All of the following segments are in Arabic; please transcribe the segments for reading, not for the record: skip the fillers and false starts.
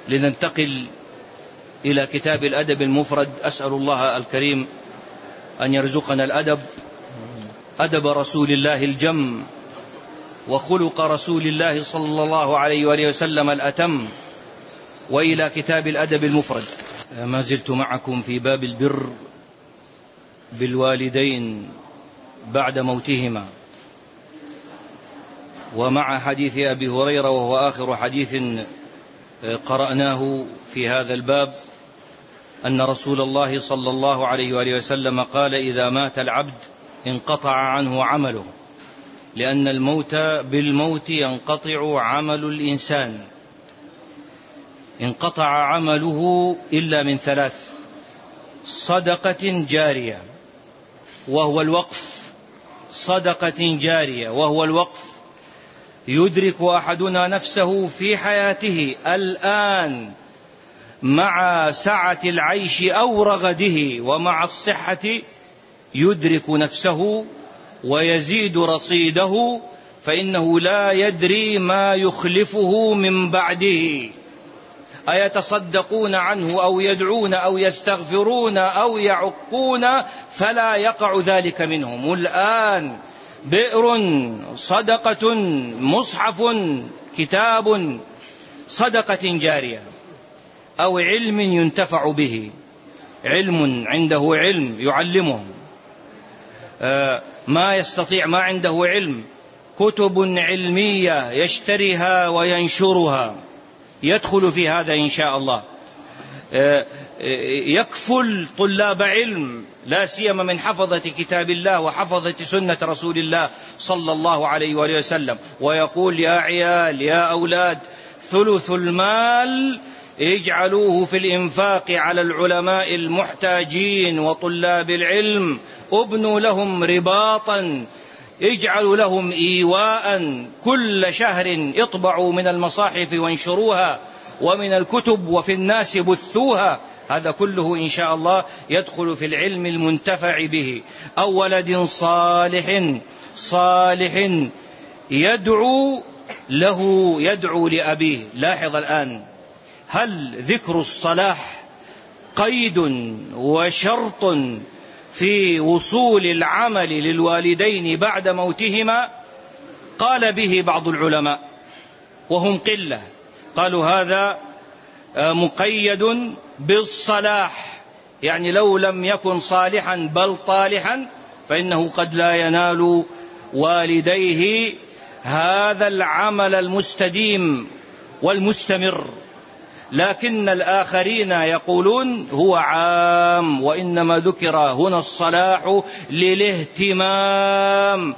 لننتقل إلى كتاب الأدب المفرد. أسأل الله الكريم أن يرزقنا الأدب، أدب رسول الله الجم، وخلق رسول الله صلى الله عليه وآله وسلم الأتم. وإلى كتاب الأدب المفرد. ما زلت معكم في باب البر بالوالدين بعد موتهما، ومع حديث أبي هريرة، وهو آخر حديث قرأناه في هذا الباب، أن رسول الله صلى الله عليه وآله وسلم قال: إذا مات العبد انقطع عنه عمله، لأن الموت بالموت ينقطع عمل الإنسان. انقطع عمله إلا من ثلاث: صدقة جارية وهو الوقف، صدقة جارية وهو الوقف يدرك أحدنا نفسه في حياته الآن مع سعة العيش أو رغده، ومع الصحة يدرك نفسه ويزيد رصيده، فإنه لا يدري ما يخلفه من بعده، أيتصدقون عنه أو يدعون أو يستغفرون أو يعقون فلا يقع ذلك منهم. الآن بئر، صدقة، مصحف، كتاب، صدقة جارية، أو علم ينتفع به، علم عنده علم يعلمهم، ما يستطيع، ما عنده علم، كتب علمية يشتريها وينشرها، يدخل في هذا إن شاء الله. يكفل طلاب علم، لا سيما من حفظة كتاب الله وحفظة سنة رسول الله صلى الله عليه وآله وسلم، ويقول: يا عيال، يا أولاد، ثلث المال اجعلوه في الإنفاق على العلماء المحتاجين وطلاب العلم، ابنوا لهم رباطا، اجعلوا لهم إيواء، كل شهر اطبعوا من المصاحف وانشروها، ومن الكتب وفي الناس بثوها. هذا كله إن شاء الله يدخل في العلم المنتفع به. أو ولد صالح يدعو له، يدعو لأبيه. لاحظ الآن، هل ذكر الصلاح قيد وشرط في وصول العمل للوالدين بعد موتهما؟ قال به بعض العلماء وهم قلة، قالوا هذا مقيد بالصلاح، يعني لو لم يكن صالحا بل طالحا فإنه قد لا ينال والديه هذا العمل المستديم والمستمر. لكن الآخرين يقولون هو عام، وإنما ذكر هنا الصلاح للاهتمام،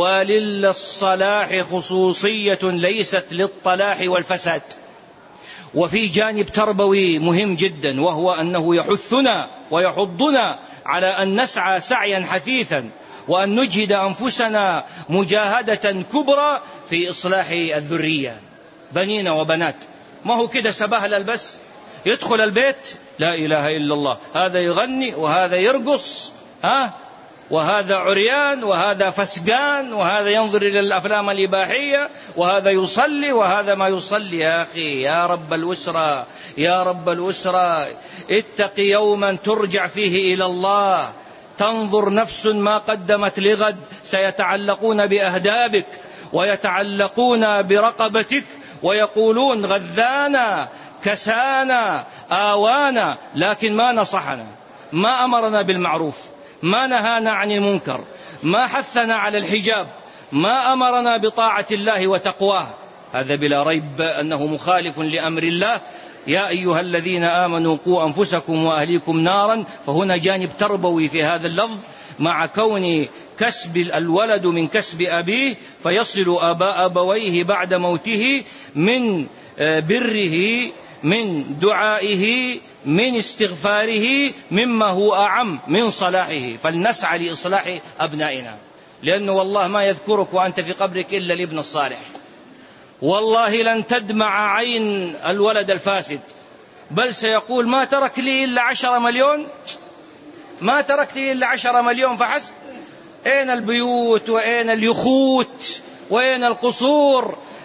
وللصلاح خصوصية ليست للطلاح والفساد. وفي جانب تربوي مهم جدا، وهو أنه يحثنا ويحضنا على أن نسعى سعيا حثيثا، وأن نجهد أنفسنا مجاهدة كبرى في إصلاح الذرية، بنين وبنات. ما هو كده سبهلل بس يدخل البيت لا إله إلا الله، هذا يغني وهذا يرقص، وهذا عريان وهذا فسقان، وهذا ينظر إلى الأفلام الإباحية، وهذا يصلي وهذا ما يصلي. يا أخي، يا رب الأسرة، يا رب الأسرة، اتق يوما ترجع فيه إلى الله، تنظر نفس ما قدمت لغد، سيتعلقون بأهدابك ويتعلقون برقبتك، ويقولون غذانا، كسانا، آوانا، لكن ما نصحنا، ما أمرنا بالمعروف، ما نهانا عن المنكر، ما حثنا على الحجاب، ما أمرنا بطاعة الله وتقواه. هذا بلا ريب أنه مخالف لأمر الله. يا أيها الذين آمنوا قوا أنفسكم وأهليكم نارا، فهنا جانب تربوي في هذا اللفظ، مع كون كسب الولد من كسب أبيه، فيصل أبويه بعد موته من بره، من دعائه، من استغفاره، مما هو أعم من صلاحه. فلنسعى لإصلاح أبنائنا، لأنه والله ما يذكرك وأنت في قبرك إلا الابن الصالح. والله لن تدمع عين الولد الفاسد، بل سيقول ما ترك لي إلا 10 مليون، ما ترك لي إلا 10 مليون فحسب. أين البيوت وأين اليخوت وأين القصور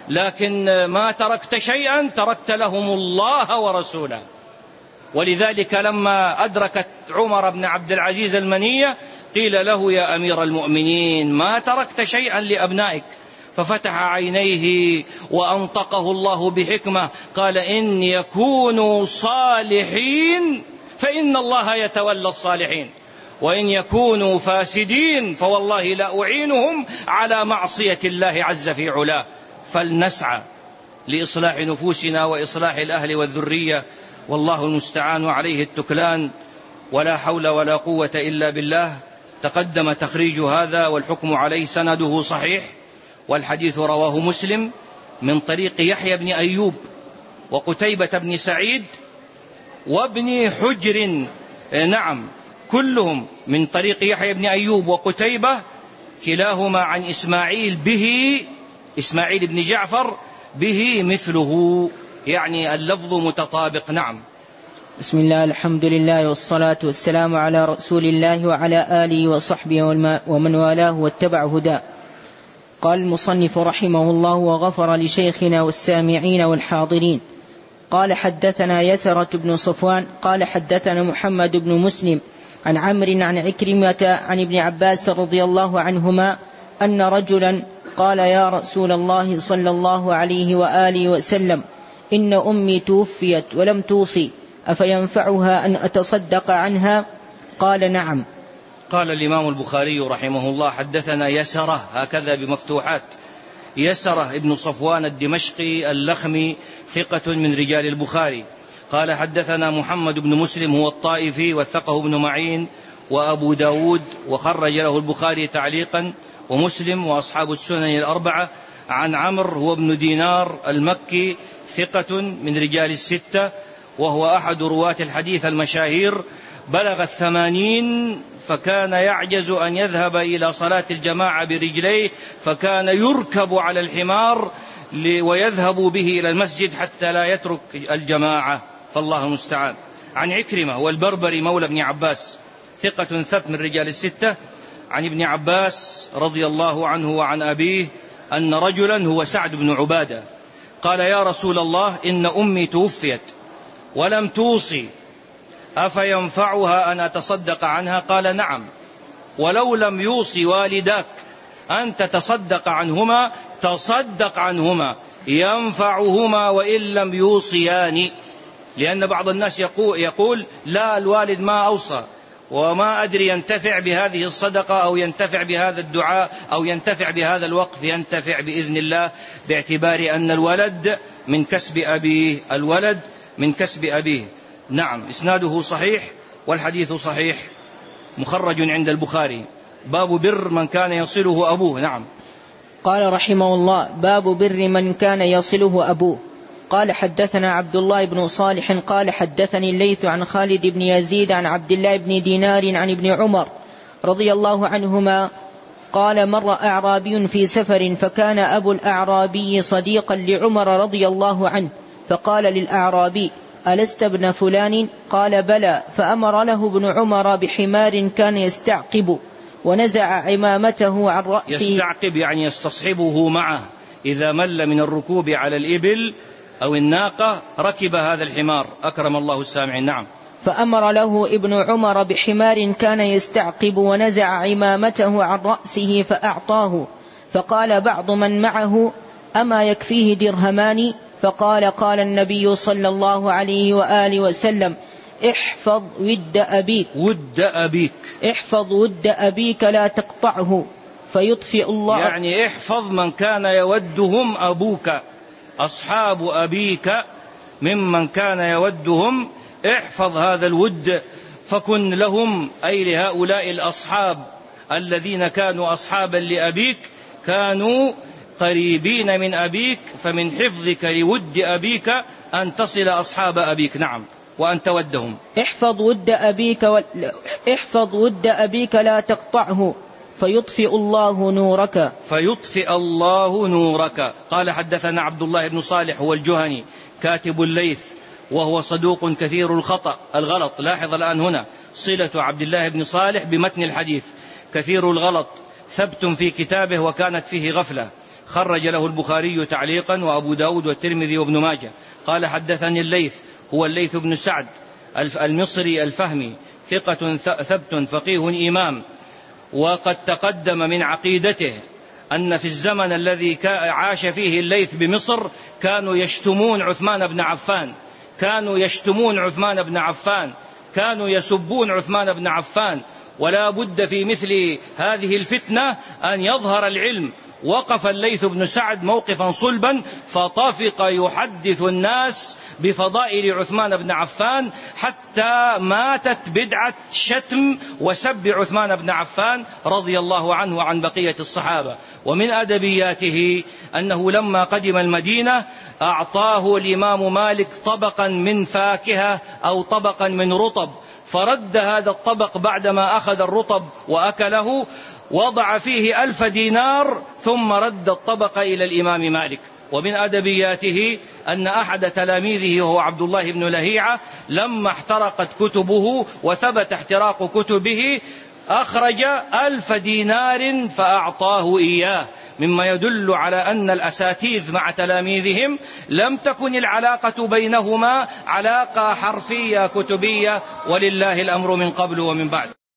لكن ما تركت شيئا تركت لهم الله ورسوله. ولذلك لما أدركت عمر بن عبد العزيز المنية قيل له يا أمير المؤمنين ما تركت شيئا لأبنائك، ففتح عينيه وأنطقه الله بحكمة قال إن يكونوا صالحين فإن الله يتولى الصالحين، وإن يكونوا فاسدين فوالله لا أعينهم على معصية الله عز في علاه. فلنسعى لإصلاح نفوسنا وإصلاح الأهل والذرية، والله المستعان عليه التكلان، ولا حول ولا قوة إلا بالله. تقدم تخريج هذا والحكم عليه، سنده صحيح، والحديث رواه مسلم من طريق يحيى بن أيوب وقتيبة بن سعيد وابن حجر، نعم كلهم من طريق يحيى بن أيوب وقتيبة، كلاهما عن إسماعيل بن جعفر به مثله، يعني اللفظ متطابق. نعم. بسم الله، الحمد لله والصلاة والسلام على رسول الله وعلى آله وصحبه ومن والاه واتبع هداه. قال المصنف رحمه الله وغفر لشيخنا والسامعين والحاضرين. قال حدثنا يسرة بن صفوان قال حدثنا محمد بن مسلم عن عمرو عن عكرمة عن ابن عباس رضي الله عنهما أن رجلا قال يا رسول الله صلى الله عليه وآله وسلم إن أمي توفيت ولم توصي أفينفعها أن أتصدق عنها؟ قال نعم. قال الإمام البخاري رحمه الله حدثنا يسرة، هكذا بمفتوحات، يسرة ابن صفوان الدمشقي اللخمي ثقة من رجال البخاري. قال حدثنا محمد بن مسلم هو الطائفي وثقه ابن معين وأبو داود وخرج له البخاري تعليقا ومسلم وأصحاب السنن الأربعة، عن عمرو هو ابن دينار المكي ثقة من رجال الستة، وهو أحد رواة الحديث المشاهير، بلغ 80 فكان يعجز أن يذهب إلى صلاة الجماعة برجليه، فكان يركب على الحمار ويذهب به إلى المسجد حتى لا يترك الجماعة، فالله المستعان. عن عكرمة والبربري مولى ابن عباس ثقة ثبت من رجال الستة، عن ابن عباس رضي الله عنه وعن أبيه أن رجلا هو سعد بن عبادة قال يا رسول الله إن أمي توفيت ولم توصي أفينفعها أن أتصدق عنها؟ قال نعم، ولو لم يوصي والداك أن تتصدق عنهما تصدق عنهما ينفعهما وإن لم يوصيان. لأن بعض الناس يقول لا الوالد ما أوصى وما أدري ينتفع بهذه الصدقة أو ينتفع بهذا الدعاء أو ينتفع بهذا الوقف، ينتفع بإذن الله باعتبار أن الولد من كسب أبيه، الولد من كسب أبيه. نعم، إسناده صحيح والحديث صحيح مخرج عند البخاري. باب بر من كان يصله أبوه. نعم. قال رحمه الله باب بر من كان يصله أبوه. قال حدثنا عبد الله بن صالح قال حدثني الليث عن خالد بن يزيد عن عبد الله بن دينار عن ابن عمر رضي الله عنهما قال مر أعرابي في سفر فكان أبو الأعرابي صديقا لعمر رضي الله عنه، فقال للأعرابي ألست ابن فلان؟ قال بلى، فأمر له ابن عمر بحمار كان يستعقب ونزع عمامته عن رأسه. يستعقب يعني يستصحبه معه، إذا مل من الركوب على الإبل أو الناقة ركب هذا الحمار، أكرم الله السامعين. نعم. فأمر له ابن عمر بحمار كان يستعقب ونزع عمامته عن رأسه فأعطاه، فقال بعض من معه أما يكفيه درهمان؟ فقال قال النبي صلى الله عليه وآله وسلم احفظ ود أبيك احفظ ود أبيك لا تقطعه فيطفئ الله. يعني احفظ من كان يودهم أبوك، أصحاب أبيك ممن كان يودهم، احفظ هذا الود فكن لهم، أي لهؤلاء الأصحاب الذين كانوا أصحابا لأبيك، كانوا قريبين من أبيك، فمن حفظك لود أبيك أن تصل أصحاب أبيك. نعم، وأن تودهم. احفظ ود أبيك لا تقطعه فيطفئ الله نورك. قال حدثنا عبد الله بن صالح هو الجهني كاتب الليث وهو صدوق كثير الغلط. لاحظ الآن هنا صلة عبد الله بن صالح بمتن الحديث، كثير الغلط، ثبت في كتابه وكانت فيه غفلة. خرج له البخاري تعليقا وأبو داود والترمذي وابن ماجه. قال حدثني الليث، هو الليث بن سعد المصري الفهمي، ثقة ثبت فقيه إمام، وقد تقدم من عقيدته أن في الزمن الذي عاش فيه الليث بمصر كانوا يشتمون عثمان بن عفان، كانوا يسبون عثمان بن عفان، ولا بد في مثل هذه الفتنة أن يظهر العلم. وقف الليث بن سعد موقفا صلبا فطافق يحدث الناس بفضائل عثمان بن عفان حتى ماتت بدعة شتم وسب عثمان بن عفان رضي الله عنه وعن بقية الصحابة. ومن أدبياته أنه لما قدم المدينة أعطاه الإمام مالك طبقا من فاكهة أو طبقا من رطب، فرد هذا الطبق بعدما أخذ الرطب وأكله، وضع فيه 1000 دينار ثم رد الطبق إلى الإمام مالك. ومن أدبياته أن أحد تلاميذه وهو عبد الله بن لهيعة لما احترقت كتبه وثبت احتراق كتبه أخرج 1000 دينار فأعطاه إياه، مما يدل على أن الأساتذة مع تلاميذهم لم تكن العلاقة بينهما علاقة حرفية كتبية، ولله الأمر من قبل ومن بعد.